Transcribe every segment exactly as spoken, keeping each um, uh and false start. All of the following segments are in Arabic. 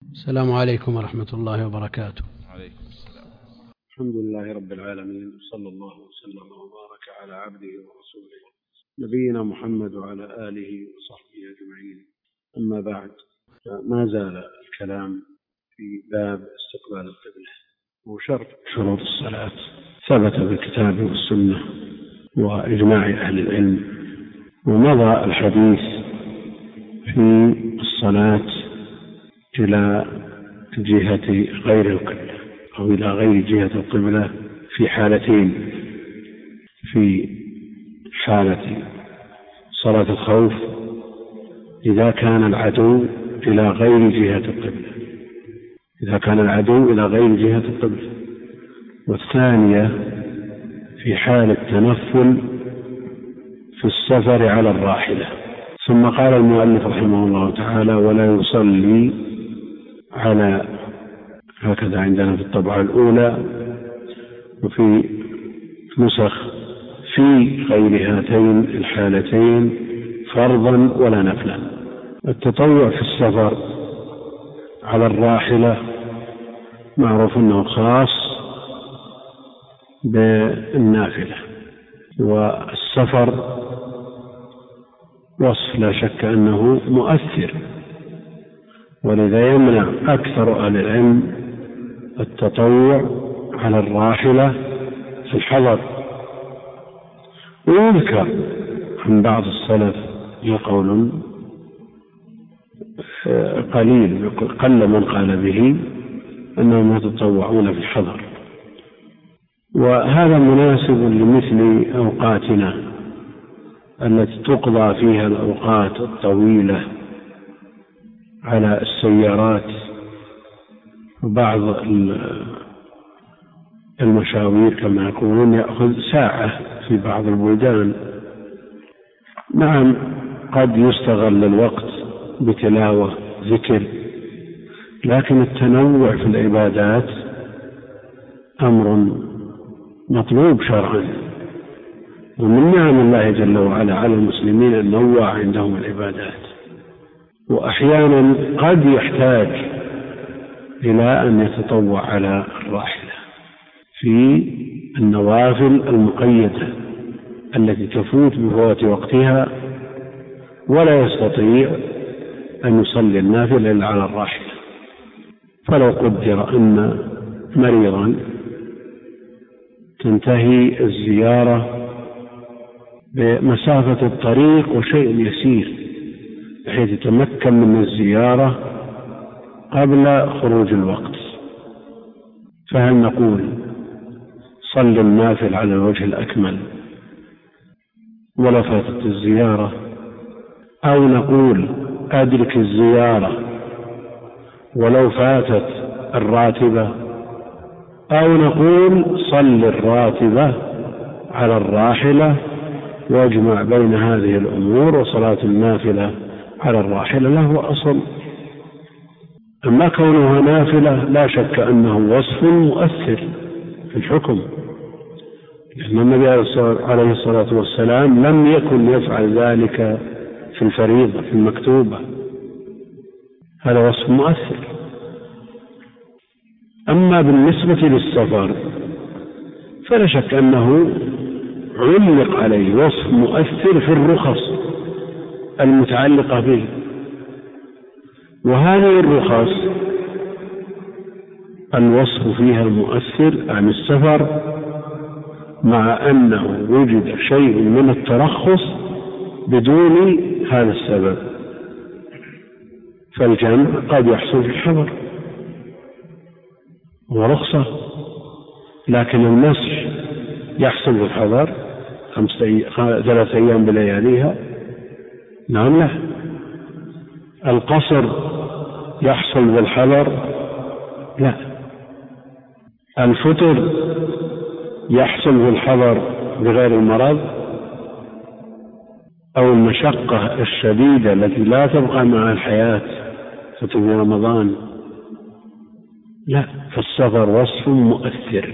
السلام عليكم ورحمة الله وبركاته. عليكم السلام. الحمد لله رب العالمين، صلى الله وسلم وبارك على عبده ورسوله نبينا محمد وعلى آله وصحبه أجمعين. أما بعد، ما زال الكلام في باب استقبال القبلة وشرط شروط الصلاة. ثبت بالكتاب والسنة وإجماع أهل العلم، ومضى الحديث في الصلاة إلى جهة غير القبلة أو إلى غير جهة القبلة في حالتين: في حالة صلاة الخوف إذا كان العدو إلى غير جهة القبلة إذا كان العدو إلى غير جهة القبلة والثانية في حالة تنفل في السفر على الراحلة. ثم قال المؤلف رحمه الله تعالى: ولا يصلي على، هكذا عندنا في الطبعة الأولى وفي نسخ، في غير هاتين الحالتين فرضا ولا نفلا. التطوع في السفر على الراحلة معروف أنه خاص بالنافلة، والسفر وصف لا شك أنه مؤثر، ولذا يمنع أكثر أهل العلم التطوع على الراحلة في الحضر. ويذكر عن بعض السلف قول قليل قل من قال به أنهم يتطوعون في الحضر، وهذا مناسب لمثل أوقاتنا التي تقضى فيها الأوقات الطويلة على السيارات، وبعض المشاوير كما يقولون يأخذ ساعة في بعض البلدان. نعم، قد يستغل الوقت بتلاوة ذكر، لكن التنوع في العبادات أمر مطلوب شرعا، ومن نعم الله جل وعلا على المسلمين أن نوع عندهم العبادات. وأحيانا قد يحتاج إلى أن يتطوع على الراحلة في النوافل المقيدة التي تفوت بفوات وقتها ولا يستطيع أن يصلي النافلة إلا على الراحلة. فلو قدر أن مريضا تنتهي الزيارة بمسافة الطريق وشيء يسير بحيث يتمكن من الزيارة قبل خروج الوقت، فهل نقول صل النافل على الوجه الأكمل ولا فاتت الزيارة، أو نقول أدرك الزيارة ولو فاتت الراتبة، أو نقول صل الراتبة على الراحلة واجمع بين هذه الأمور وصلاة النافلة على الراحلة له أصل. أما كونها نافلة لا شك أنه وصف مؤثر في الحكم، لأن النبي عليه الصلاة والسلام لم يكن يفعل ذلك في الفريضة في المكتوبة، هذا وصف مؤثر. أما بالنسبة للسفر فلا شك أنه علق عليه وصف مؤثر في الرخص المتعلقة به، وهذه الرخص الوصف فيها المؤثر عن السفر، مع أنه وجد شيء من الترخص بدون هذا السبب. فالجمع قد يحصل في الحضر ورخصة، لكن النسخ يحصل في الحضر ثلاث أيام بلياليها. نعم، لا. القصر يحصل بالحضر، لا. الفطر يحصل بالحضر بغير المرض، أو المشقة الشديدة التي لا تبقى مع الحياة فتر رمضان، لا. فالسفر وصف مؤثر،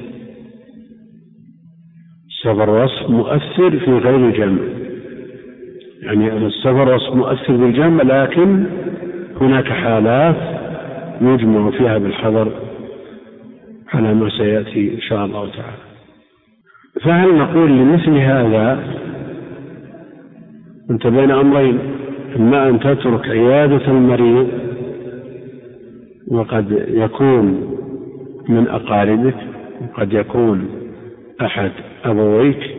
السفر وصف مؤثر في غير جمع، يعني السفر وصف مؤثر بالجمع، لكن هناك حالات يجمع فيها بالحضر على ما سيأتي إن شاء الله تعالى. فهل نقول لمثل هذا أنت بين أمرين، إما أن تترك عيادة المريض وقد يكون من أقاربك وقد يكون أحد أبويك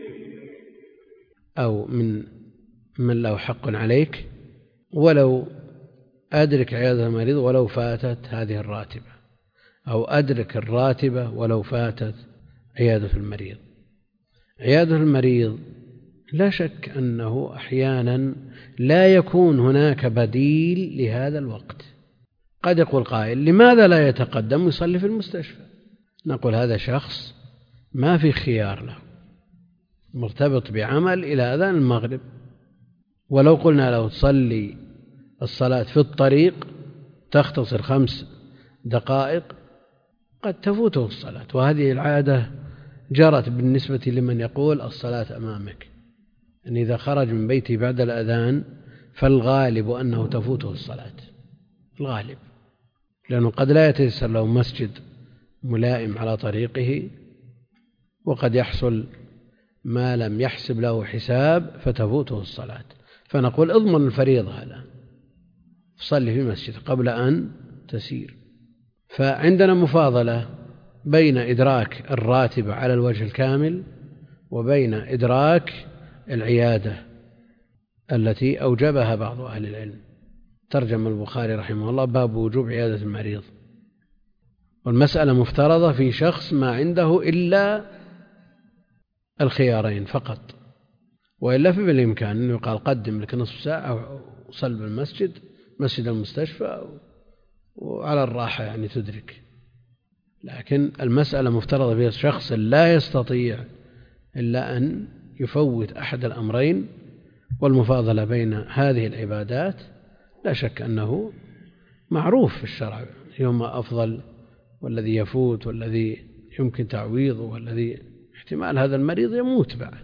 أو من من له حق عليك، ولو أدرك عيادة المريض ولو فاتت هذه الراتبة، أو أدرك الراتبة ولو فاتت عيادة المريض. عيادة المريض لا شك أنه أحيانا لا يكون هناك بديل لهذا الوقت. قد يقول قائل لماذا لا يتقدم ويصلي في المستشفى؟ نقول هذا شخص ما في خيار له، مرتبط بعمل إلى أذان المغرب، ولو قلنا له تصلي الصلاة في الطريق تختصر خمس دقائق قد تفوته الصلاة. وهذه العادة جرت بالنسبة لمن يقول الصلاة أمامك، أن إذا خرج من بيته بعد الأذان فالغالب أنه تفوته الصلاة، الغالب، لأنه قد لا يتيسر له مسجد ملائم على طريقه، وقد يحصل ما لم يحسب له حساب فتفوته الصلاة. فنقول اضمن الفريضة هذا، صلي في مسجد قبل أن تسير. فعندنا مفاضلة بين إدراك الراتبة على الوجه الكامل وبين إدراك العيادة التي أوجبها بعض أهل العلم. ترجم البخاري رحمه الله باب وجوب عيادة المريض، والمسألة مفترضة في شخص ما عنده إلا الخيارين فقط، وإلا في بالإمكان أنه يقال قدم لك نصف ساعة وصل بالمسجد مسجد المستشفى وعلى الراحة يعني تدرك. لكن المسألة مفترضة فيها شخص لا يستطيع إلا أن يفوت أحد الأمرين، والمفاضلة بين هذه العبادات لا شك أنه معروف في الشرع يوم أفضل، والذي يفوت والذي يمكن تعويضه والذي احتمال هذا المريض يموت بعد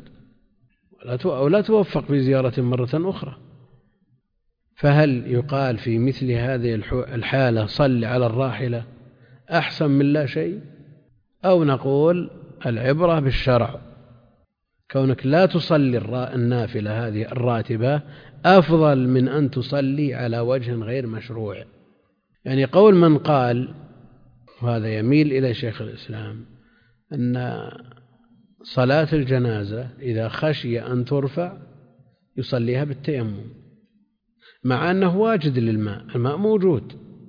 أو لا توفق في زيارة مرة أخرى. فهل يقال في مثل هذه الحالة صل على الراحلة أحسن من لا شيء، أو نقول العبرة بالشرع، كونك لا تصلي النافلة هذه الراتبة أفضل من أن تصلي على وجه غير مشروع. يعني قول من قال، وهذا يميل إلى شيخ الإسلام، أن صلاة الجنازة إذا خشي أن ترفع يصليها بالتيمم، مع أنه واجد للماء، الماء موجود.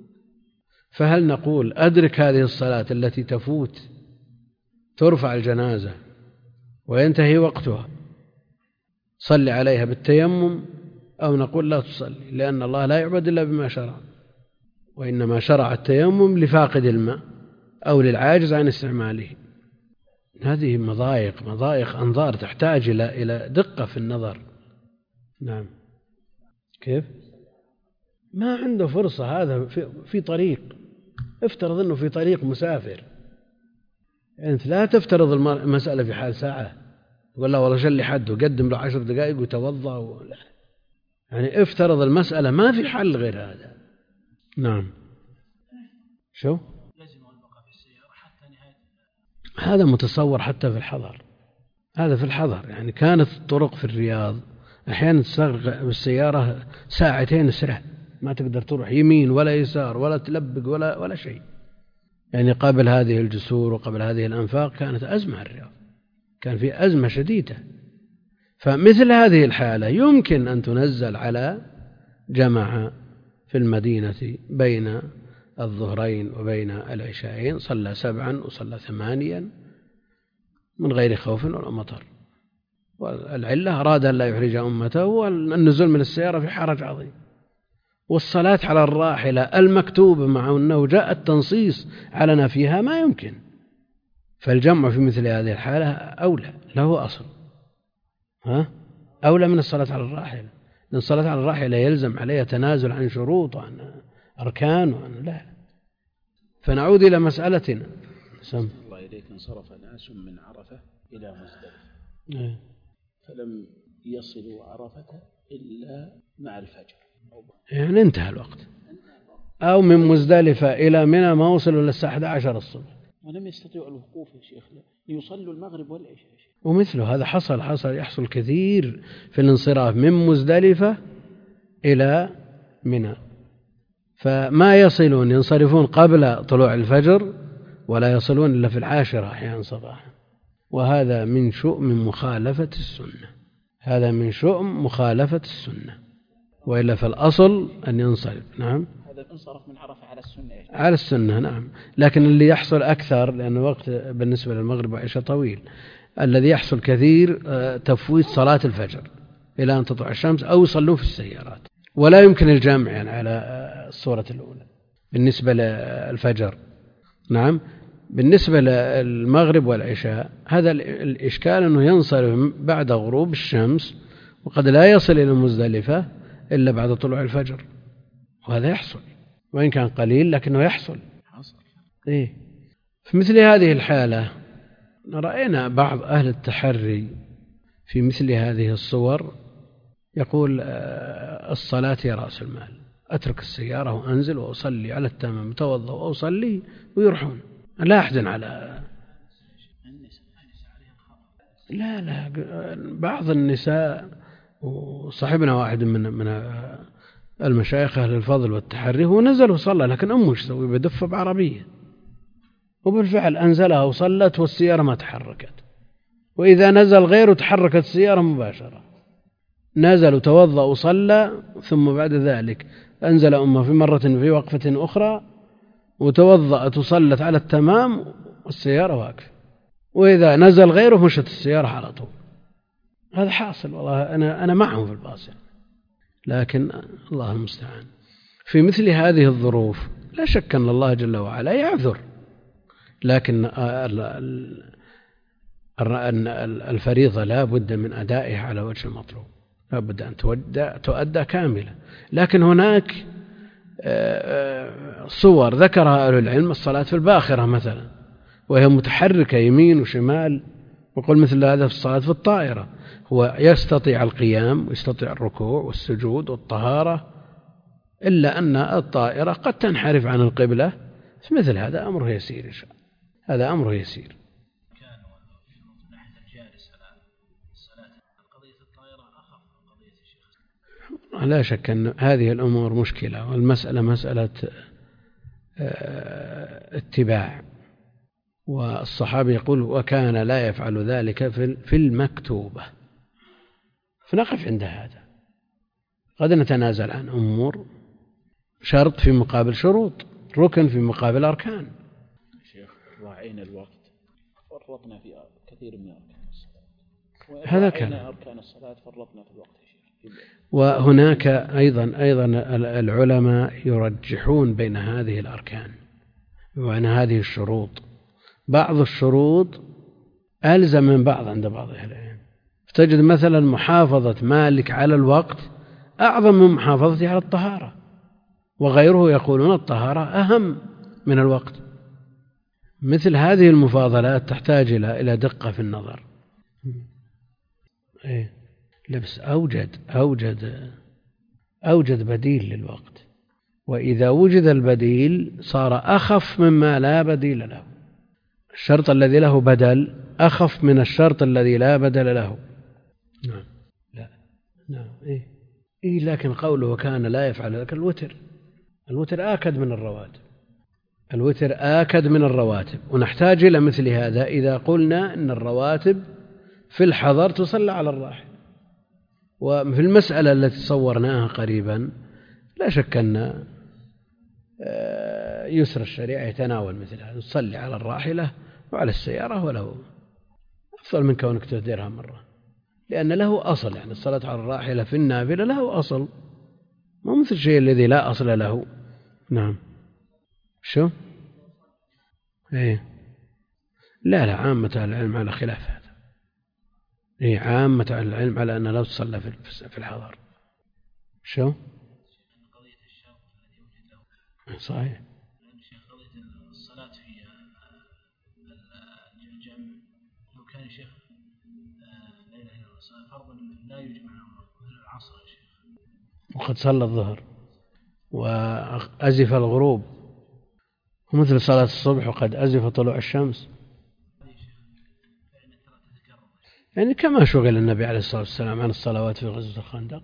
فهل نقول أدرك هذه الصلاة التي تفوت ترفع الجنازة وينتهي وقتها صلي عليها بالتيمم، أو نقول لا تصلي لأن الله لا يعبد إلا بما شرع، وإنما شرع التيمم لفاقد الماء أو للعاجز عن استعماله؟ هذه مضايق مضايق أنظار تحتاج إلى إلى دقة في النظر. نعم. كيف؟ ما عنده فرصة، هذا في, في طريق، افترض أنه في طريق مسافر، يعني أنت لا تفترض المسألة في حال ساعة تقول لا والله شل حد وقدم له عشر دقائق وتوضأ ولا. يعني افترض المسألة ما في حل غير هذا. نعم. شو؟ هذا متصور حتى في الحضر، هذا في الحضر. يعني كانت الطرق في الرياض أحيانا تستغرق بالسيارة ساعتين سرع، ما تقدر تروح يمين ولا يسار ولا تلبق ولا ولا شيء. يعني قبل هذه الجسور وقبل هذه الأنفاق كانت أزمة الرياض، كان في أزمة شديدة. فمثل هذه الحالة يمكن أن تنزل على جماعة في المدينة بين الظهرين وبين العشاءين، صلى سبعا وصلى ثمانيا من غير خوف ولا مطر، والعلة أراد أن لا يحرج أمته، والنزول من السيارة في حرج عظيم. والصلاة على الراحلة المكتوبة مع أنه جاء التنصيص على نفيها ما يمكن، فالجمع في مثل هذه الحالة أولى، له أصل، ها أولى من الصلاة على الراحلة، لأن الصلاة على الراحلة يلزم عليها تنازل عن شروط وعن أركان وعن لا. فنعود إلى مسألتنا. سم الله إليك. انصرف ناس من عرفة إلى مزدلفة فلم يصلوا عرفة إلا مع الفجر، يعني انتهى الوقت، أو من مزدلفة إلى منى ما وصلوا للساعة أحد عشر الصبح ولم يستطيعوا الوقوف يا شيخ ليصلوا المغرب والعشاء. ومثله هذا حصل حصل يحصل كثير في الانصراف من مزدلفة إلى منى، فما يصلون ينصرفون قبل طلوع الفجر ولا يصلون إلا في العاشرة أحيانا صباحا، وهذا من شؤم مخالفة السنة، هذا من شؤم مخالفة السنة، وإلا في الأصل أن ينصرف. نعم هذا الانصراف من عرفة على السنة على السنة. نعم، لكن اللي يحصل أكثر لأن الوقت بالنسبة للمغرب وعشاء طويل، الذي يحصل كثير تفويت صلاة الفجر إلى أن تطلع الشمس أو يصلون في السيارات، ولا يمكن الجمع يعني على الصورة الأولى بالنسبة للفجر. نعم، بالنسبة للمغرب والعشاء هذا الإشكال أنه ينصرف بعد غروب الشمس وقد لا يصل إلى مزدلفة إلا بعد طلوع الفجر، وهذا يحصل وإن كان قليل لكنه يحصل. إيه؟ في مثل هذه الحالة رأينا بعض أهل التحري في مثل هذه الصور يقول الصلاة هي رأس المال، أترك السيارة وأنزل وأصلي على التمام، توضأ وأصلي ويروحون، لا أحزن على لا لا بعض النساء. وصاحبنا واحد من من المشايخ أهل الفضل والتحري هو نزل وصلى، لكن أمه ايش تسوي؟ بدفة بعربية، وبالفعل أنزلها وصلت والسيارة ما تحركت، وإذا نزل غيره تحركت السيارة مباشرة، نزل وتوضأ وصلى، ثم بعد ذلك أنزل أمه في مرة في وقفة أخرى وتوضأت وصلت على التمام والسيارة واقفة، وإذا نزل غيره مشت السيارة على طول. هذا حاصل والله، أنا أنا معهم في الباص يعني. لكن الله المستعان في مثل هذه الظروف لا شك أن الله جل وعلا يعذر، لكن الفريضة لا بد من أدائها على وجه المطلوب، لا بد أن تؤدى كاملة. لكن هناك صور ذكرها أهل العلم، الصلاة في الباخرة مثلا وهي متحركة يمين وشمال، وقل مثل هذا في الصلاة في الطائرة، هو يستطيع القيام ويستطيع الركوع والسجود والطهارة، إلا أن الطائرة قد تنحرف عن القبلة، في مثل هذا أمره يسير إن شاء الله، هذا أمره يسير. لا شك أن هذه الأمور مشكلة، والمسألة مسألة اتباع، والصحابي يقول وكان لا يفعل ذلك في المكتوبة، فنقف عند هذا. قد نتنازل عن أمور، شرط في مقابل شروط، ركن في مقابل أركان. شيخ راعينا الوقت فرطنا في كثير من أركان الصلاة، هذا كان أركان الصلاة فرطنا في الوقت. وهناك أيضا أيضا العلماء يرجحون بين هذه الأركان وبين هذه الشروط، بعض الشروط ألزم من بعض عند بعض أهل العلم، تجد مثلا محافظة مالك على الوقت أعظم من محافظته على الطهارة، وغيره يقولون الطهارة أهم من الوقت. مثل هذه المفاضلات تحتاج إلى دقة في النظر. إيه؟ لبس أوجد أوجد أوجد بديل للوقت، وإذا وجد البديل صار أخف مما لا بديل له. الشرط الذي له بدل أخف من الشرط الذي لا بدل له. نعم لا نعم إيه إيه لكن قوله وكان لا يفعل ذلك، الوتر الوتر آكد من الرواتب، الوتر آكد من الرواتب، ونحتاج إلى مثل هذا إذا قلنا أن الرواتب في الحضر تصلى على الراحل. وفي المسألة التي صورناها قريبا لا شك أن يسر الشريعة يتناول مثل هذا، تصلي على الراحلة وعلى السيارة، وله أفضل من كونك تهدرها مرة، لأن له أصل، يعني الصلاة على الراحلة في النافلة له أصل، ما مثل الشيء الذي لا أصل له. نعم شو إيه لا لا عامة العلم على خلاف هذا. إيه عامة العلم على أن لا تصلى في الحضر. شو صحيح الصلاة في الجمع لو كان شيخ لا إله إلا الله فرضا لا يجمع العصر يا شيخ، وقد صلى الظهر وأزف الغروب، ومثل صلاة الصبح وقد أزف طلوع الشمس، يعني كما شغل النبي عليه الصلاة والسلام عن الصلوات في غزوة الخندق،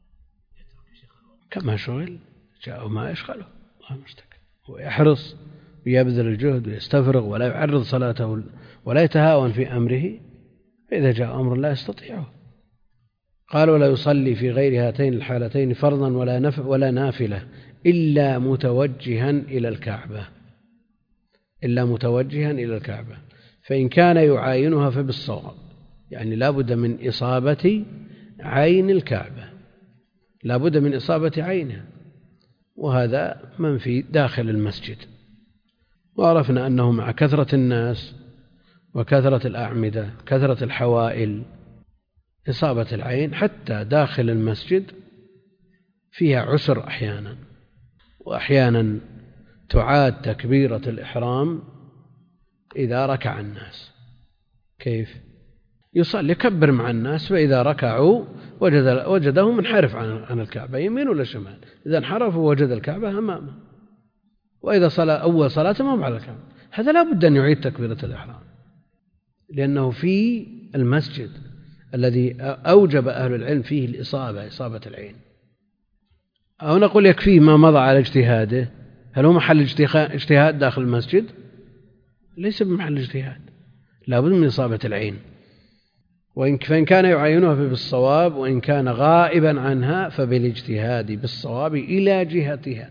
كما شغل جاءه ما يشغله الله المستكبر، ويحرص ويبذل الجهد ويستفرغ ولا يعرض صلاته ولا يتهاون في أمره، فإذا جاء أمر لا يستطيعه. قال: ولا يصلي في غير هاتين الحالتين فرضا ولا نفع ولا نافلة إلا متوجها إلى الكعبة إلا متوجها إلى الكعبة فإن كان يعاينها فبالصواب، يعني لا بد من إصابة عين الكعبة، لا بد من إصابة عينها، وهذا منفي داخل المسجد. وعرفنا أنه مع كثرة الناس وكثرة الأعمدة كثرة الحوائل إصابة العين حتى داخل المسجد فيها عسر أحيانا، وأحيانا تعاد تكبيرة الإحرام إذا ركع الناس. كيف؟ يصلي يكبر مع الناس، فإذا ركعوا وجد وجده منحرف عن الكعبة يمين ولا شمال، إذا انحرفوا وجد الكعبة أمامه، وإذا صلى أول صلاة ما على الكعبة، هذا لا بد أن يعيد تكبيرة الإحرام، لأنه في المسجد الذي أوجب أهل العلم فيه الإصابة إصابة العين. أو نقول يكفيه ما مضى على اجتهاده. هل هو محل اجتهاد داخل المسجد؟ ليس بمحل اجتهاد، لا بد من إصابة العين. فإن كان يعينها فبالصواب، وإن كان غائبا عنها فبالاجتهاد بالصواب إلى جهتها.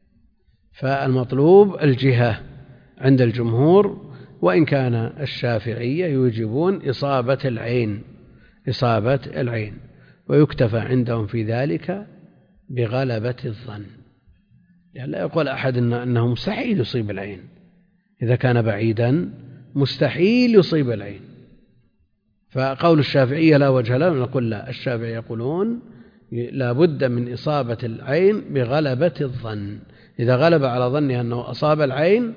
فالمطلوب الجهة عند الجمهور، وإن كان الشافعية يوجبون إصابة العين إصابة العين ويكتفى عندهم في ذلك بغلبة الظن، يعني لا يقول أحد إن أنه مستحيل يصيب العين، إذا كان بعيدا مستحيل يصيب العين. فقول الشافعية لا وجه له، نقول لا، الشافعية يقولون لا بد من إصابة العين بغلبة الظن، إذا غلب على ظنها أنه أصاب العين.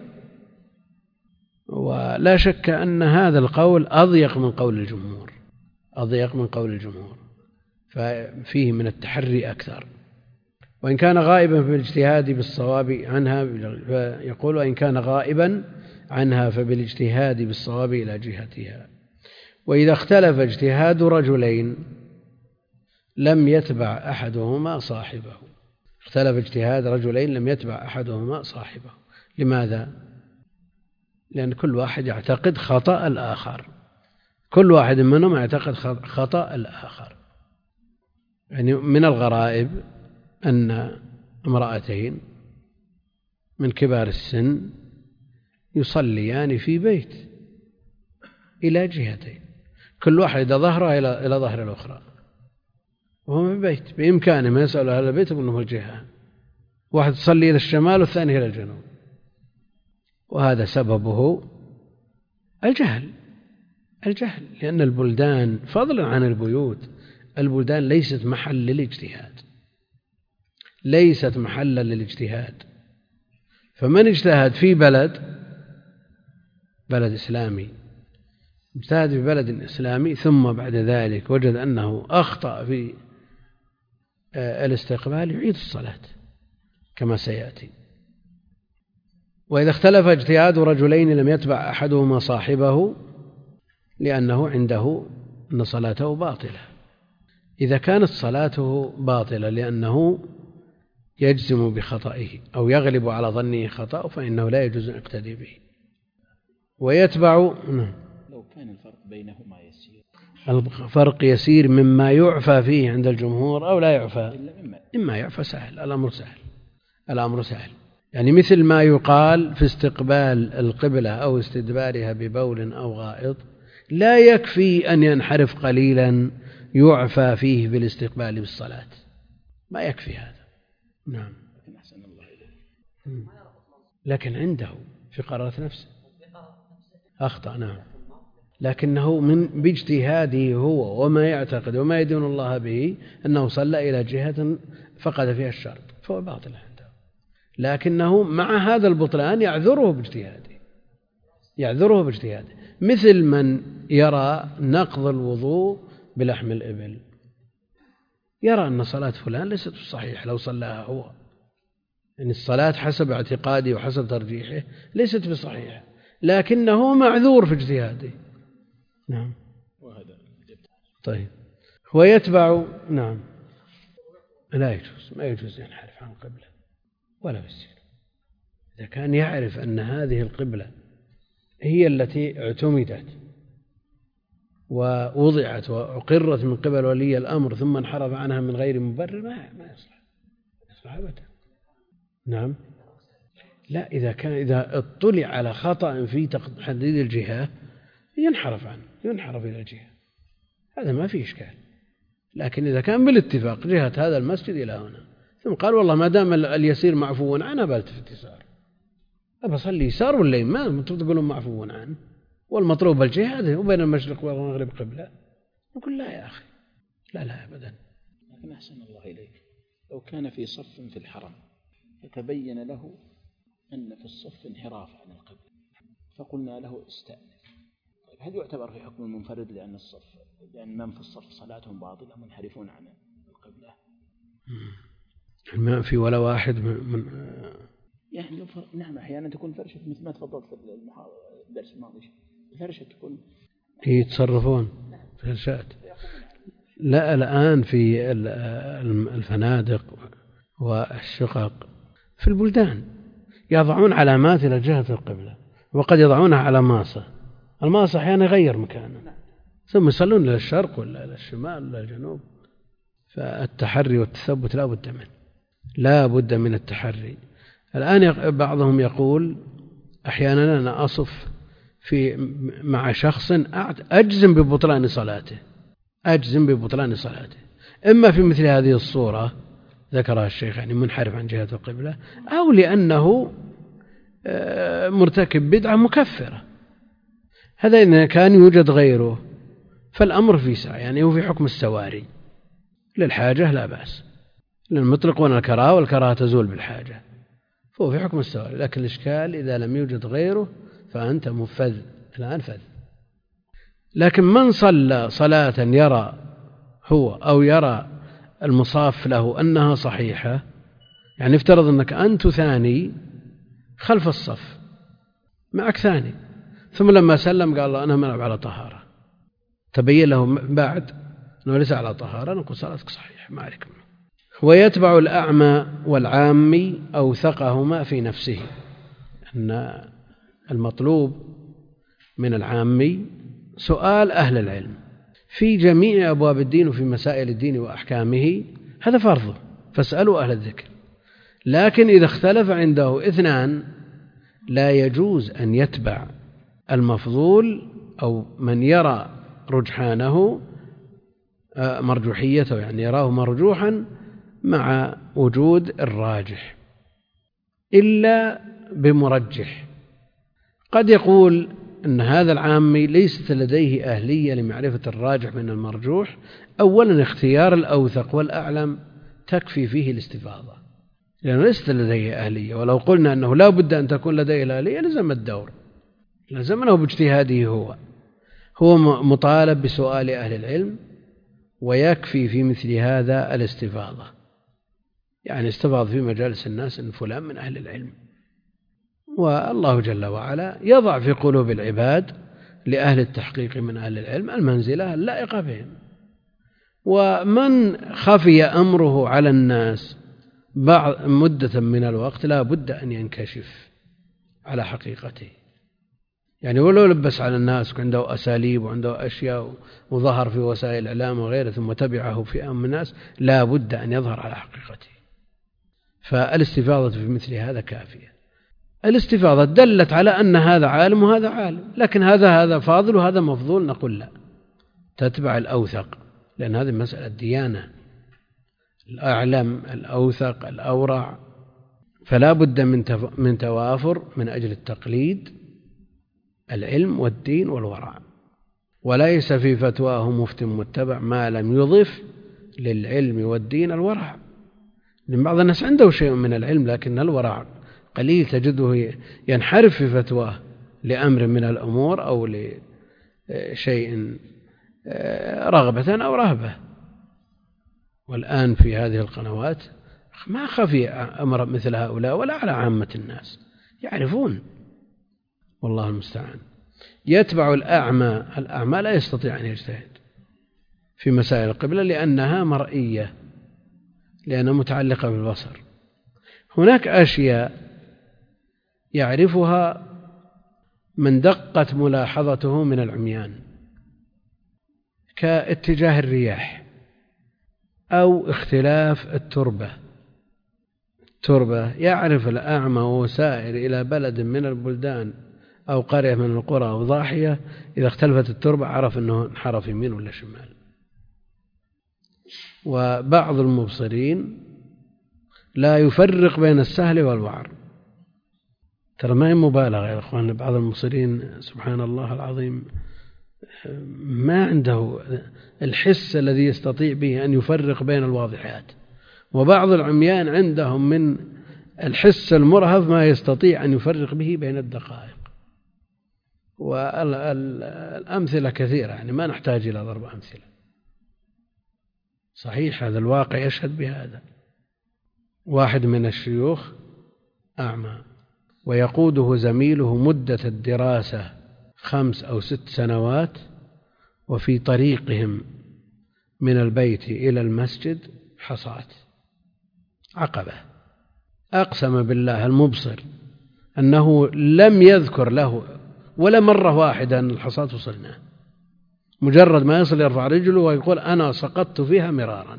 ولا شك أن هذا القول أضيق من قول الجمهور أضيق من قول الجمهور ففيه من التحري أكثر. وإن كان غائبا في الاجتهاد بالصواب عنها، فيقول وإن كان غائبا عنها فبالاجتهاد بالصواب إلى جهتها. وإذا اختلف اجتهاد رجلين لم يتبع أحدهما صاحبه اختلف اجتهاد رجلين لم يتبع أحدهما صاحبه. لماذا؟ لأن كل واحد يعتقد خطأ الآخر كل واحد منهم يعتقد خطأ الآخر. يعني من الغرائب أن امرأتين من كبار السن يصليان في بيت إلى جهتين، كل واحدة ظهرها إلى ظهر الأخرى، وهم في بيت بإمكانهم يسأل أهل البيت أنه الجهة، واحد تصلي إلى الشمال والثاني إلى الجنوب، وهذا سببه الجهل الجهل لأن البلدان فضلا عن البيوت، البلدان ليست محل للاجتهاد ليست محلا للاجتهاد. فمن اجتهد في بلد بلد إسلامي اجتهد في بلد إسلامي ثم بعد ذلك وجد أنه أخطأ في الاستقبال يعيد الصلاة كما سيأتي. وإذا اختلف اجتهاد رجلين لم يتبع أحدهما صاحبه لأنه عنده أن صلاته باطلة. إذا كانت صلاته باطلة لأنه يجزم بخطئه أو يغلب على ظنه خطأ فإنه لا يجوز أن يقتدي به ويتبع. لو كان الفرق بينهما يسير الفرق يسير مما يعفى فيه عند الجمهور أو لا يعفى، إما يعفى سهل، الأمر سهل الأمر سهل يعني مثل ما يقال في استقبال القبلة أو استدبارها ببول أو غائط لا يكفي أن ينحرف قليلا يعفى فيه بالاستقبال بالصلاة، ما يكفي هذا. نعم، لكن عنده في قرارة نفسه أخطأ، نعم، لكنه من باجتهاده هو وما يعتقد وما يدين الله به أنه صلى إلى جهة فقد فيها الشرط فهو باطل عنده، لكنه مع هذا البطلان يعذره باجتهاده يعذره باجتهاده مثل من يرى نقض الوضوء بلحم الإبل، يرى أن صلاة فلان ليست صحيحة لو صلاها هو، يعني الصلاة حسب اعتقاده وحسب ترجيحه ليست بصحيحة، لكنه معذور في اجتهاده. نعم. طيب. ويتبع. نعم. لا يجوز، ما يجوز ينحرف عن القبلة ولا يسير. إذا كان يعرف أن هذه القبلة هي التي اعتمدت ووضعت وأقرت من قبل ولي الأمر ثم انحرف عنها من غير مبرر ما ما يصلح يصلح أبدا. نعم. لا، إذا كان إذا اطلع على خطأ في تحديد الجهة ينحرف عنه، ينحرف إلى الجهة، هذا ما فيه إشكال. لكن إذا كان بالاتفاق جهة هذا المسجد إلى هنا ثم قال والله ما دام اليسير معفو عنه بلتفت يسار، أبى أصلي يسار ولا يمين، ما تقولون معفو عنه والمطلوب الجهة هذه وبين المشرق والمغرب قبلة. نقول لا يا أخي، لا لا أبدا. لكن أحسن الله إليك، لو كان في صف في الحرم فتبين له أن في الصف انحراف عن القبلة فقلنا له استأنف، طيب هل يعتبر في حكم المنفرد لأن الصف لأن من في الصف صلاتهم باطلة منحرفون عن القبلة؟ ما في ولا واحد من يعني نعم أحيانا تكون فرشة مثل ما تفضلت في الدرس الماضي، فرشة تكون يتصرفون فرشات. لا الآن في الفنادق والشقق في البلدان يضعون علامات إلى جهة القبلة، وقد يضعونها على ماسة، الماسة أحيانا يغير مكانه ثم يصلون إلى الشرق ولا إلى الشمال ولا الجنوب. فالتحري والتثبت لا بد منه، لا بد من التحري. الآن بعضهم يقول أحيانا أنا أصف في مع شخص أجزم ببطلان صلاته أجزم ببطلان صلاته إما في مثل هذه الصورة ذكرها الشيخ يعني منحرف عن جهة القبلة، أو لأنه مرتكب بدعة مكفرة. هذا إذا كان يوجد غيره فالأمر في سعة، يعني هو في حكم السواري للحاجة لا بأس، للمطلق والكراهة والكراهة تزول بالحاجة، فهو في حكم السواري. لكن الإشكال إذا لم يوجد غيره فأنت مفذ الآن فذ. لكن من صلى صلاة يرى هو أو يرى المصاف له أنها صحيحة، يعني افترض أنك أنت ثاني خلف الصف معك ثاني، ثم لما سلم قال الله أنا ملعب على طهارة، تبين له بعد أنه ليس على طهارة، نقول صلاتك صحيح ما عليك منه. ويتبع الأعمى والعامي أوثقهما في نفسه، أن المطلوب من العامي سؤال أهل العلم في جميع أبواب الدين وفي مسائل الدين وأحكامه، هذا فرضه فاسألوا أهل الذكر. لكن إذا اختلف عنده اثنان لا يجوز أن يتبع المفضول أو من يرى رجحانه مرجوحيته، يعني يراه مرجوحا مع وجود الراجح، إلا بمرجح. قد يقول أن هذا العامي ليست لديه أهلية لمعرفة الراجح من المرجوح. أولا اختيار الأوثق والأعلم تكفي فيه الاستفاضة، لأنه ليست لديه أهلية، ولو قلنا أنه لا بد أن تكون لديه الأهلية لزم الدور، لزمنه باجتهاده، هو هو مطالب بسؤال أهل العلم، ويكفي في مثل هذا الاستفاضة، يعني استفاض في مجالس الناس أن فلان من أهل العلم. والله جل وعلا يضع في قلوب العباد لأهل التحقيق من أهل العلم المنزلة اللائقة بهم، ومن خفي أمره على الناس بعض مدة من الوقت لا بد أن ينكشف على حقيقته. يعني ولو لبس على الناس وعنده أساليب وعنده أشياء وظهر في وسائل الإعلام وغيره ثم تبعه في أم الناس، لا بد أن يظهر على حقيقته. فالاستفاضة في مثل هذا كافية. الاستفاضة دلت على أن هذا عالم وهذا عالم، لكن هذا هذا فاضل وهذا مفضول، نقول لا، تتبع الأوثق، لأن هذه مسألة ديانة، الأعلم الأوثق الأورع، فلا بد من من توافر من أجل التقليد العلم والدين والورع. وليس في فتواه مفت متبع ما لم يضف للعلم والدين الورع، لأن بعض الناس عنده شيء من العلم لكن الورع قليل، تجده ينحرف في فتواه لأمر من الأمور أو لشيء رغبة أو رهبة. والآن في هذه القنوات ما خفي أمر مثل هؤلاء ولا على عامة الناس، يعرفون، والله المستعان. يتبع الأعمى، الأعمى لا يستطيع أن يجتهد في مسائل القبلة لأنها مرئية، لأنها متعلقة بالبصر. هناك أشياء يعرفها من دقت ملاحظته من العميان، كاتجاه الرياح أو اختلاف التربة. التربة يعرف الأعمى وهو سائر إلى بلد من البلدان أو قرية من القرى أو ضاحية، إذا اختلفت التربة عرف أنه انحرف يمين ولا شمال. وبعض المبصرين لا يفرق بين السهل والوعر. ترى ما هي مبالغة يا أخوان، بعض المبصرين سبحان الله العظيم ما عنده الحس الذي يستطيع به أن يفرق بين الواضحات، وبعض العميان عندهم من الحس المرهف ما يستطيع أن يفرق به بين الدقائق. والأمثلة كثيرة، يعني ما نحتاج إلى ضرب أمثلة. صحيح هذا الواقع يشهد بهذا. واحد من الشيوخ أعمى ويقوده زميله مدة الدراسة خمس أو ست سنوات، وفي طريقهم من البيت إلى المسجد حصات عقبة. أقسم بالله المبصر أنه لم يذكر له ولا مرة واحدة أن الحصات وصلنا، مجرد ما يصل يرفع رجله ويقول أنا سقطت فيها مرارا.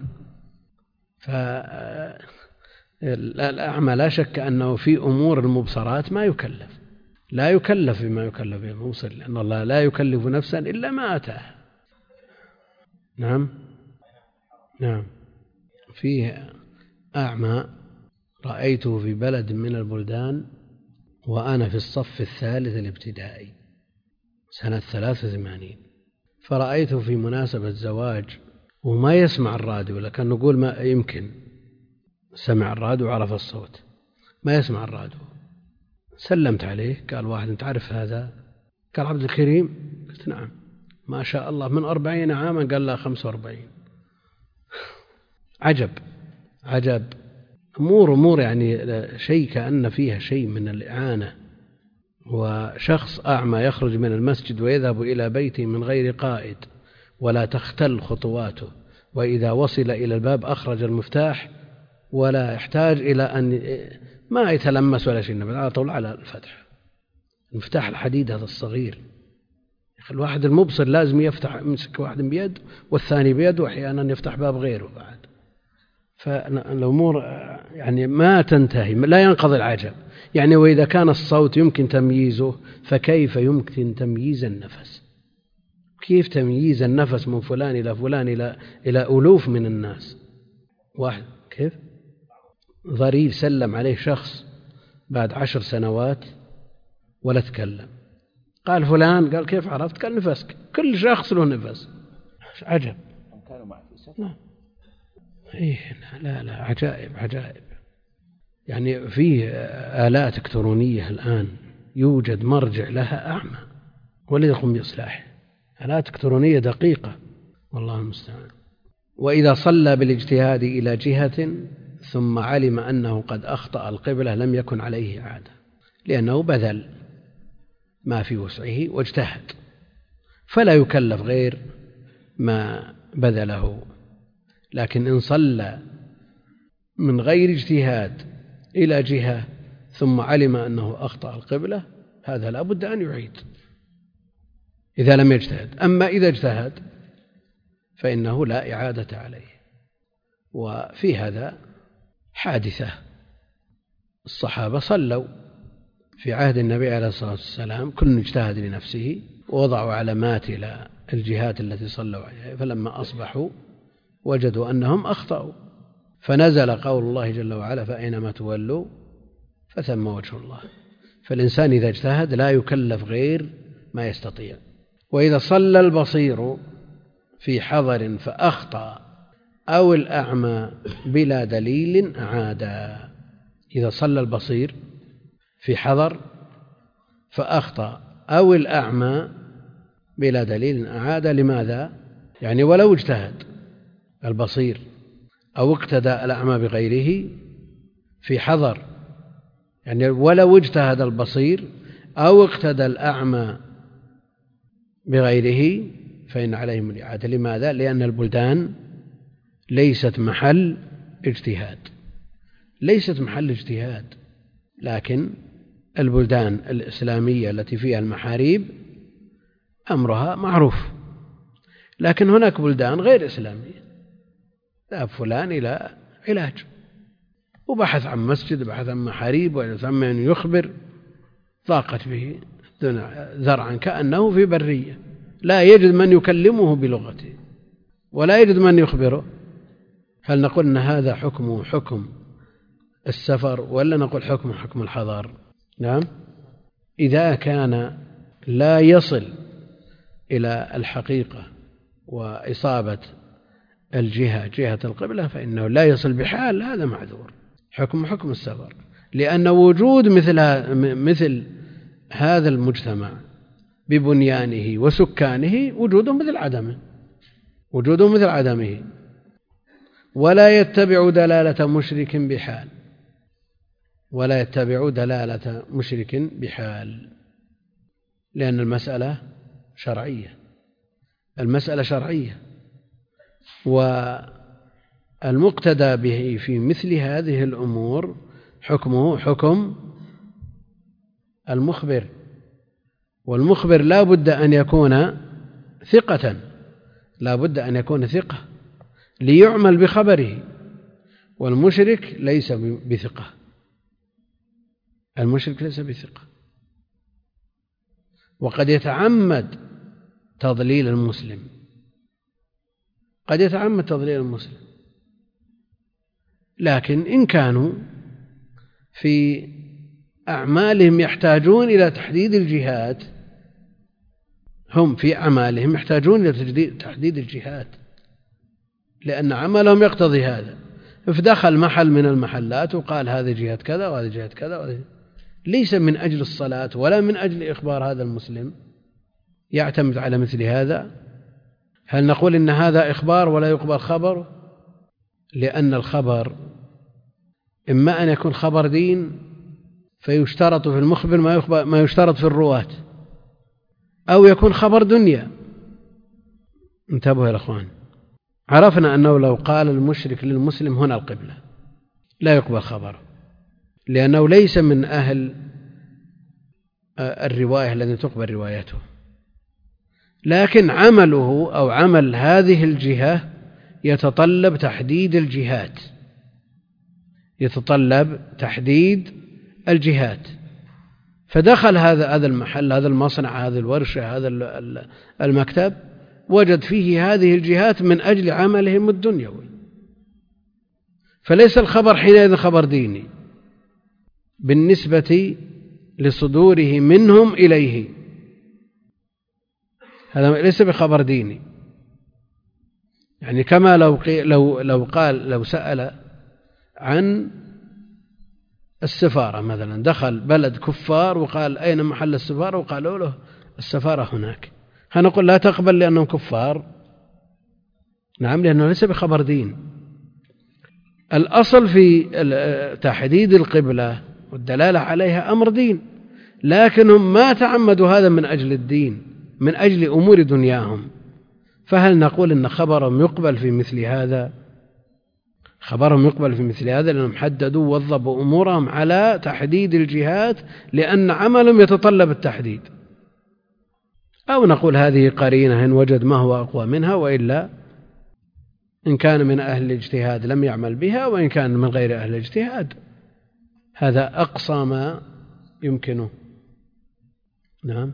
فالأعمى لا شك أنه في أمور المبصرات ما يكلف، لا يكلف بما يكلف به المبصر، لأن الله لا يكلف نفسا إلا ما أتاها. نعم نعم. فيه أعمى رأيته في بلد من البلدان وأنا في الصف الثالث الابتدائي سنة ثلاثة وثمانين، فرأيته في مناسبة زواج وما يسمع الراديو، لكن نقول ما يمكن سمع الراديو وعرف الصوت، ما يسمع الراديو. سلمت عليه، قال واحد أنت عارف هذا؟ قال عبد الكريم. قلت نعم. ما شاء الله من أربعين عاما؟ قال لا خمسة وأربعين. عجب عجب. أمور أمور يعني شيء كأن فيها شيء من الإعانة. وشخص أعمى يخرج من المسجد ويذهب إلى بيته من غير قائد ولا تختل خطواته، وإذا وصل إلى الباب أخرج المفتاح ولا يحتاج إلى أن ما يتلمس ولا شيء، على طول على الفتح، المفتاح الحديد هذا الصغير. الواحد المبصر لازم يفتح، يمسك واحد بيد والثاني بيد، وأحيانا يفتح باب غيره بعد. فالأمور يعني ما تنتهي، لا ينقضي العجب. يعني وإذا كان الصوت يمكن تمييزه، فكيف يمكن تمييز النفس؟ كيف تمييز النفس من فلان إلى فلان إلى إلى ألوف من الناس؟ واحد كيف ظريف سلم عليه شخص بعد عشر سنوات ولا تكلم، قال فلان، قال كيف عرفت؟ قال نفسك. كل شخص له نفس. عجب. كانوا معه في سفر. إيه لا لا عجائب عجائب. يعني فيه آلات إلكترونية الآن يوجد مرجع لها أعمى ولا يقوم بإصلاحه، آلات إلكترونية دقيقة، والله المستعان. وإذا صلى بالاجتهاد إلى جهة ثم علم أنه قد أخطأ القبلة لم يكن عليه إعادة، لأنه بذل ما في وسعه واجتهد، فلا يكلف غير ما بذله. لكن إن صلى من غير اجتهاد إلى جهة ثم علم أنه أخطأ القبلة، هذا لا بد أن يعيد إذا لم يجتهد. أما إذا اجتهد فإنه لا إعادة عليه. وفي هذا حادثة، الصحابة صلوا في عهد النبي عليه الصلاة والسلام، كل اجتهد لنفسه ووضعوا علامات إلى الجهات التي صلوا عليها، فلما أصبحوا وجدوا أنهم أخطأوا، فنزل قول الله جل وعلا فأينما تولوا فثم وجه الله. فالإنسان إذا اجتهد لا يكلف غير ما يستطيع. وإذا صلى البصير في حضر فأخطأ أو الأعمى بلا دليل أعادا. إذا صلى البصير في حضر فأخطأ أو الأعمى بلا دليل أعاد. لماذا؟ يعني ولو اجتهد البصير أو اقتدى الأعمى بغيره في حضر، يعني ولو اجتهد البصير أو اقتدى الأعمى بغيره فإن عليهم الإعادة. لماذا؟ لأن البلدان ليست محل اجتهاد، ليست محل اجتهاد، لكن البلدان الإسلامية التي فيها المحاريب أمرها معروف. لكن هناك بلدان غير إسلامية، ذهب فلان إلى علاج وبحث عن مسجد، بحث عن محاريب، وبحث عن من يخبر، ضاقت به ذرعا كأنه في برية، لا يجد من يكلمه بلغته ولا يجد من يخبره. هل نقول أن هذا حكمه حكم السفر ولا نقول حكمه حكم الحضر؟ نعم، إذا كان لا يصل إلى الحقيقة وإصابة الجهة جهة القبلة فإنه لا يصل بحال، هذا معذور، حكم حكم السفر. لأن وجود مثل مثل هذا المجتمع ببنيانه وسكانه وجوده مثل عدمه، وجوده مثل عدمه. ولا يتبع دلالة مشرك بحال، ولا يتبع دلالة مشرك بحال، لأن المسألة شرعية، المسألة شرعية، والمقتدى به في مثل هذه الأمور حكمه حكم المخبر، والمخبر لا بد أن يكون ثقة، لا بد أن يكون ثقة ليعمل بخبره، والمشرك ليس بثقة، المشرك ليس بثقة، وقد يتعمد تضليل المسلم، قد يتعمد تضليل المسلم. لكن إن كانوا في أعمالهم يحتاجون إلى تحديد الجهات، هم في أعمالهم يحتاجون إلى تحديد الجهات لأن عملهم يقتضي هذا، فدخل محل من المحلات وقال هذه جهة كذا وهذه جهة كذا وهذه، ليس من أجل الصلاة ولا من أجل إخبار هذا المسلم، يعتمد على مثل هذا. هل نقول إن هذا إخبار ولا يقبل خبر؟ لأن الخبر إما أن يكون خبر دين فيشترط في المخبر ما يشترط في الرواة، أو يكون خبر دنيا. انتبهوا يا أخوان، عرفنا أنه لو قال المشرك للمسلم هنا القبلة لا يقبل خبره، لأنه ليس من أهل الرواية الذي تقبل روايته، لكن عمله أو عمل هذه الجهة يتطلب تحديد الجهات، يتطلب تحديد الجهات. فدخل هذا هذا المحل، هذا المصنع، هذه الورشة، هذا المكتب، وجد فيه هذه الجهات من أجل عملهم الدنيوي، فليس الخبر حينئذ خبر ديني بالنسبة لصدوره منهم إليه، هذا ليس بخبر ديني. يعني كما لو لو لو قال لو سأل عن السفارة مثلا، دخل بلد كفار وقال أين محل السفارة وقالوا له السفارة هناك، هنقول لا تقبل لأنهم كفار؟ نعم، لأنه ليس بخبر دين. الأصل في تحديد القبلة والدلالة عليها أمر دين، لكنهم ما تعمدوا هذا من أجل الدين، من أجل أمور دنياهم. فهل نقول إن خبرهم يقبل في مثل هذا؟ خبرهم يقبل في مثل هذا لأنهم حددوا ووظبوا أمورهم على تحديد الجهات لأن عملهم يتطلب التحديد. أو نقول هذه قرينة إن وجد ما هو أقوى منها، وإلا إن كان من أهل الاجتهاد لم يعمل بها، وإن كان من غير أهل الاجتهاد هذا أقصى ما يمكنه. نعم.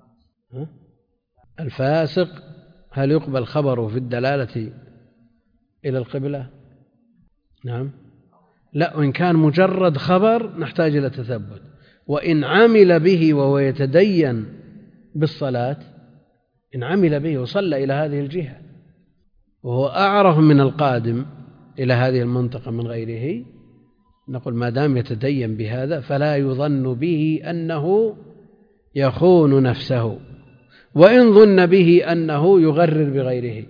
الفاسق هل يقبل خبره في الدلالة إلى القبلة؟ نعم. لا، وإن كان مجرد خبر نحتاج إلى تثبت، وإن عمل به وهو يتدين بالصلاة، إن عمل به وصلى إلى هذه الجهة وهو أعرف من القادم إلى هذه المنطقة من غيره، نقول ما دام يتدين بهذا فلا يظن به أنه يخون نفسه، وإن ظن به أنه يغرر بغيره.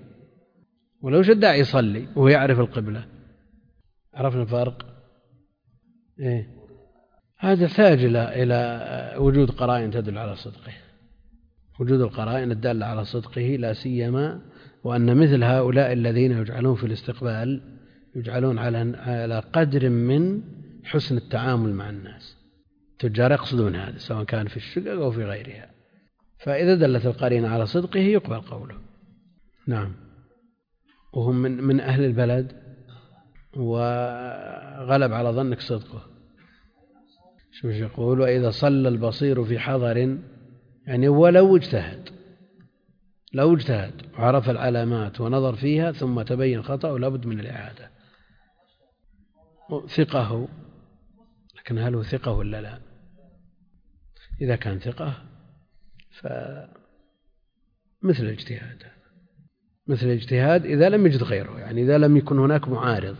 ولو شد يصلي وهو يعرف القبلة، عرفنا الفرق؟ إيه؟ هذا يحتاج إلى إلى وجود قرائن تدل على صدقه، وجود القرائن الدالة على صدقه، لا سيما وأن مثل هؤلاء الذين يجعلون في الاستقبال يجعلون على على قدر من حسن التعامل مع الناس. التجار يقصدون هذا سواء كان في الشقق أو في غيرها، فإذا دلت القرينة على صدقه يقبل قوله. نعم. وهم من من أهل البلد وغلب على ظنك صدقه. شو يقول؟ وإذا صلى البصير في حضر، يعني ولو اجتهد لو اجتهد وعرف العلامات ونظر فيها ثم تبين خطأ لابد من الإعادة. ثقه، لكن هل هو ثقه ولا لا؟ إذا كان ثقة فمثل الاجتهاد، مثل الاجتهاد إذا لم يجد غيره، يعني إذا لم يكن هناك معارض،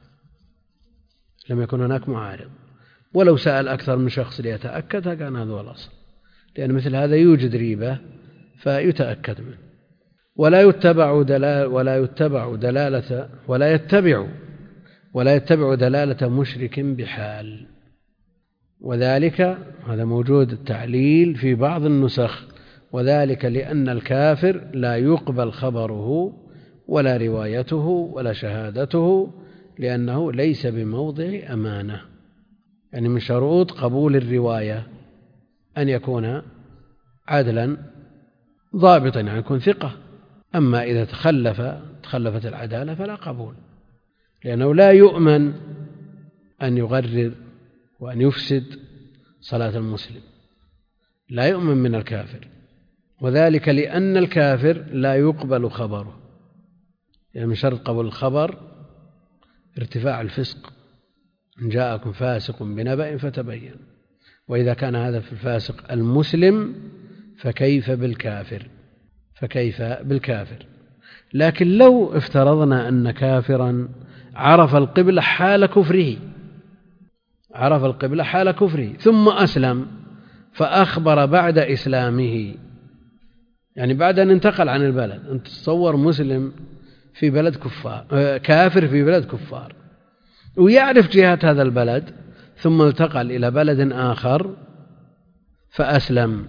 لم يكن هناك معارض، ولو سأل أكثر من شخص ليتأكد كان هذا هو الأصل، لأن مثل هذا يوجد ريبة فيتأكد منه. ولا يتبع دلالة ولا يتبع دلالة ولا يتبع ولا يتبع دلالة مشرك بحال، وذلك هذا موجود التعليل في بعض النسخ، وذلك لأن الكافر لا يقبل خبره ولا روايته ولا شهادته، لأنه ليس بموضع أمانة. يعني من شروط قبول الرواية أن يكون عدلا ضابطا، يعني يكون ثقة. أما إذا تخلف تخلفت العدالة فلا قبول، لأنه لا يؤمن أن يغرر وأن يفسد صلاة المسلم، لا يؤمن من الكافر، وذلك لأن الكافر لا يقبل خبره. يعني من شرط قبول الخبر ارتفاع الفسق، إن جاءكم فاسق بنبأ فتبين، وإذا كان هذا في الفاسق المسلم فكيف بالكافر فكيف بالكافر لكن لو افترضنا أن كافرا عرف القبلة حال كفره عرف القبلة حال كفره ثم أسلم فأخبر بعد إسلامه، يعني بعد أن انتقل عن البلد، أنت تصور مسلم في بلد كفار، كافر في بلد كفار، ويعرف جهات هذا البلد، ثم انتقل إلى بلد آخر فأسلم،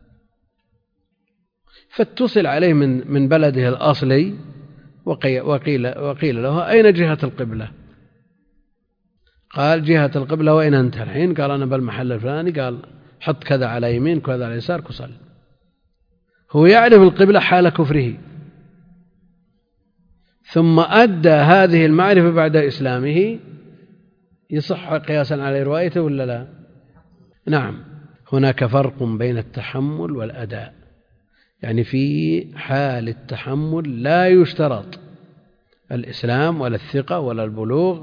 فاتصل عليه من من بلده الأصلي وقيل وقيل له أين جهة القبلة؟ قال جهة القبلة وين أنت الحين؟ قال أنا بالمحل الفلاني. قال حط كذا على يمينك وكذا على يسارك وصل. هو يعرف القبلة حال كفره، ثم أدى هذه المعرفة بعد إسلامه، يصح قياسا على روايته ولا لا؟ نعم. هناك فرق بين التحمل والأداء، يعني في حال التحمل لا يشترط الإسلام ولا الثقة ولا البلوغ،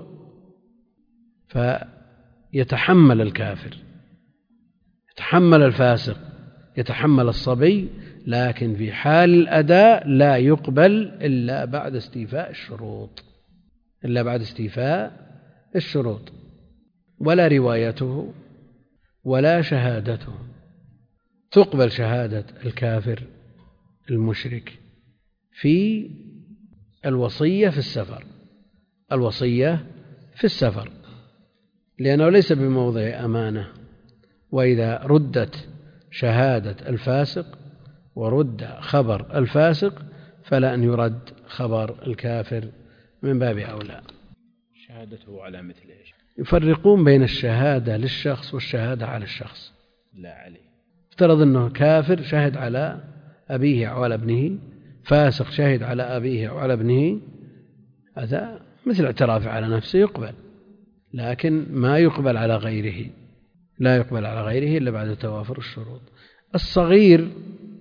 فيتحمل الكافر، يتحمل الفاسق، يتحمل الصبي، لكن في حال الأداء لا يقبل إلا بعد استيفاء الشروط إلا بعد استيفاء الشروط ولا روايته ولا شهادته. تقبل شهادة الكافر المشرك في الوصية في السفر الوصية في السفر لأنه ليس بموضع أمانة، وإذا ردت شهادة الفاسق ورد خبر الفاسق فلا أن يرد خبر الكافر من باب أولى. شهادته على مثل إيش؟ يفرقون بين الشهادة للشخص والشهادة على الشخص. لا عليه. افترض أنه كافر شهد على أبيه أو على ابنه، فاسق شهد على أبيه أو على ابنه، هذا مثل اعترافه على نفسه يقبل، لكن ما يقبل على غيره، لا يقبل على غيره إلا بعد توافر الشروط. الصغير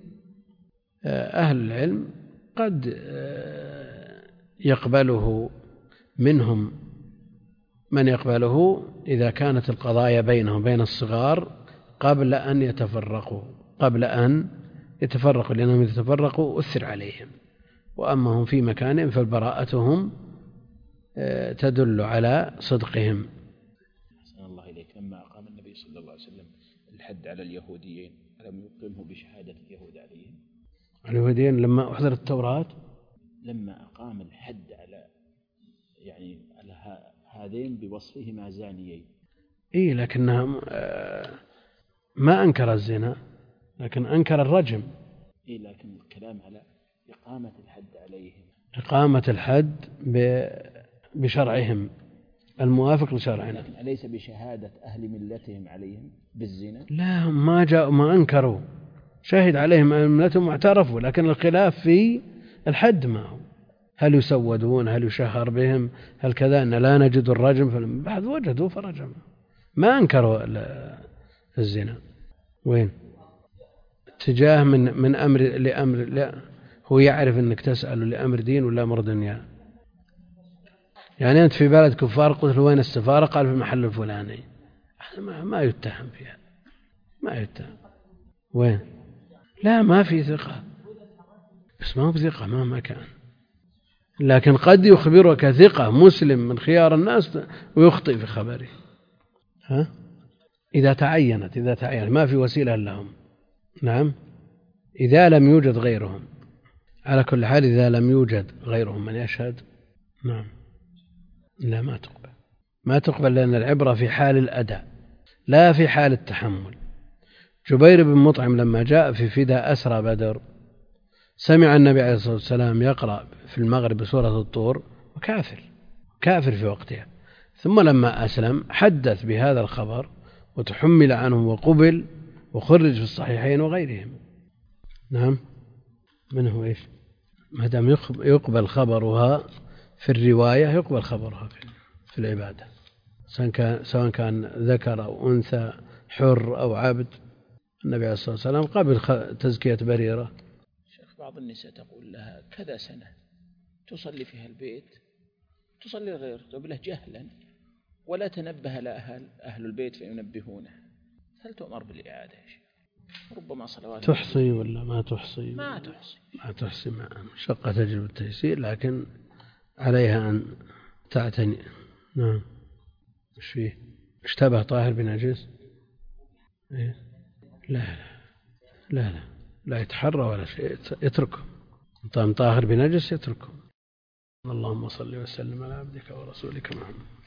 أهل العلم قد يقبله منهم من يقبله إذا كانت القضايا بينهم بين الصغار قبل أن يتفرقوا قبل أن يتفرقوا لأنهم إذا تفرقوا أثر عليهم، وأما هم في مكانهم فالبراءتهم تدل على صدقهم. أحسن الله إليك. لما أقام النبي صلى الله عليه وسلم الحد على اليهوديين ألم يقيمه بشهادة اليهود عليهم؟ اليهوديين لما أحضرت التوراة، لما أقام الحد على يعني على هذين بوصفهما زانيين، إيه لكنها ما أنكر الزنا لكن أنكر الرجم. إيه لكن الكلام على إقامة الحد عليهم، إقامة الحد بشرعهم الموافق لشرعنا، لكن أليس بشهادة أهل ملتهم عليهم بالزنا؟ لا هم ما جاءوا ما أنكروا، شهد عليهم أهل ملتهم واعترفوا، لكن الخلاف في الحد معه، هل يسودون، هل يشهر بهم، هل كذا، أن لا نجد الرجم فالبعض وجدوا فرجم، ما أنكروا الزنا. وين اتجاه من من أمر لأمر، لا هو يعرف أنك تسأل لأمر دين ولا أمر دنيا. يعني أنت في بلد كفار قلت له وين السفارة؟ قال في المحل الفلاني، ما, ما يتهم فيها، ما يتهم. وين؟ لا ما في ثقة، بس ما هو بثقة مهما كان، لكن قد يخبرك ثقة مسلم من خيار الناس ويخطئ في خبره. ها؟ إذا تعينت إذا تعينت ما في وسيلة لهم. نعم إذا لم يوجد غيرهم، على كل حال إذا لم يوجد غيرهم من يشهد نعم لا ما تقبل، ما تقبل، لأن العبرة في حال الأداء لا في حال التحمل. جبير بن مطعم لما جاء في فداء أسرى بدر سمع النبي عليه الصلاة والسلام يقرأ في المغرب بسورة الطور وكافر كافر في وقتها، ثم لما أسلم حدث بهذا الخبر وتحمل عنه وقبل وخرج في الصحيحين وغيرهم. نعم من هو إيش؟ ما دام يقبل خبرها في الرواية يقبل خبرها في العبادة، سواء كان ذكر أو أنثى، حر أو عبد. النبي عليه الصلاة والسلام قبل تزكية بريرة. شيخ بعض النساء تقول لها كذا سنة تصلي فيها البيت تصلي غير قبله جهلا ولا تنبه لأهل أهل البيت فينبهونه، هل تؤمر بالإعادة يا شيخ؟ ربما صلوات تحصي ولا ما تحصي؟ ما تحصي ما تحصي مع شقة تجربة التيسير، لكن عليها أن تعتني. نعم مش فيه اشتبه طاهر بنجس؟ إيه؟ لا لا لا لا لا يتحرى ولا شيء، يتركه. طاهر بنجس يتركه. اللهم صل وسلم على عبدك ورسولك محمد.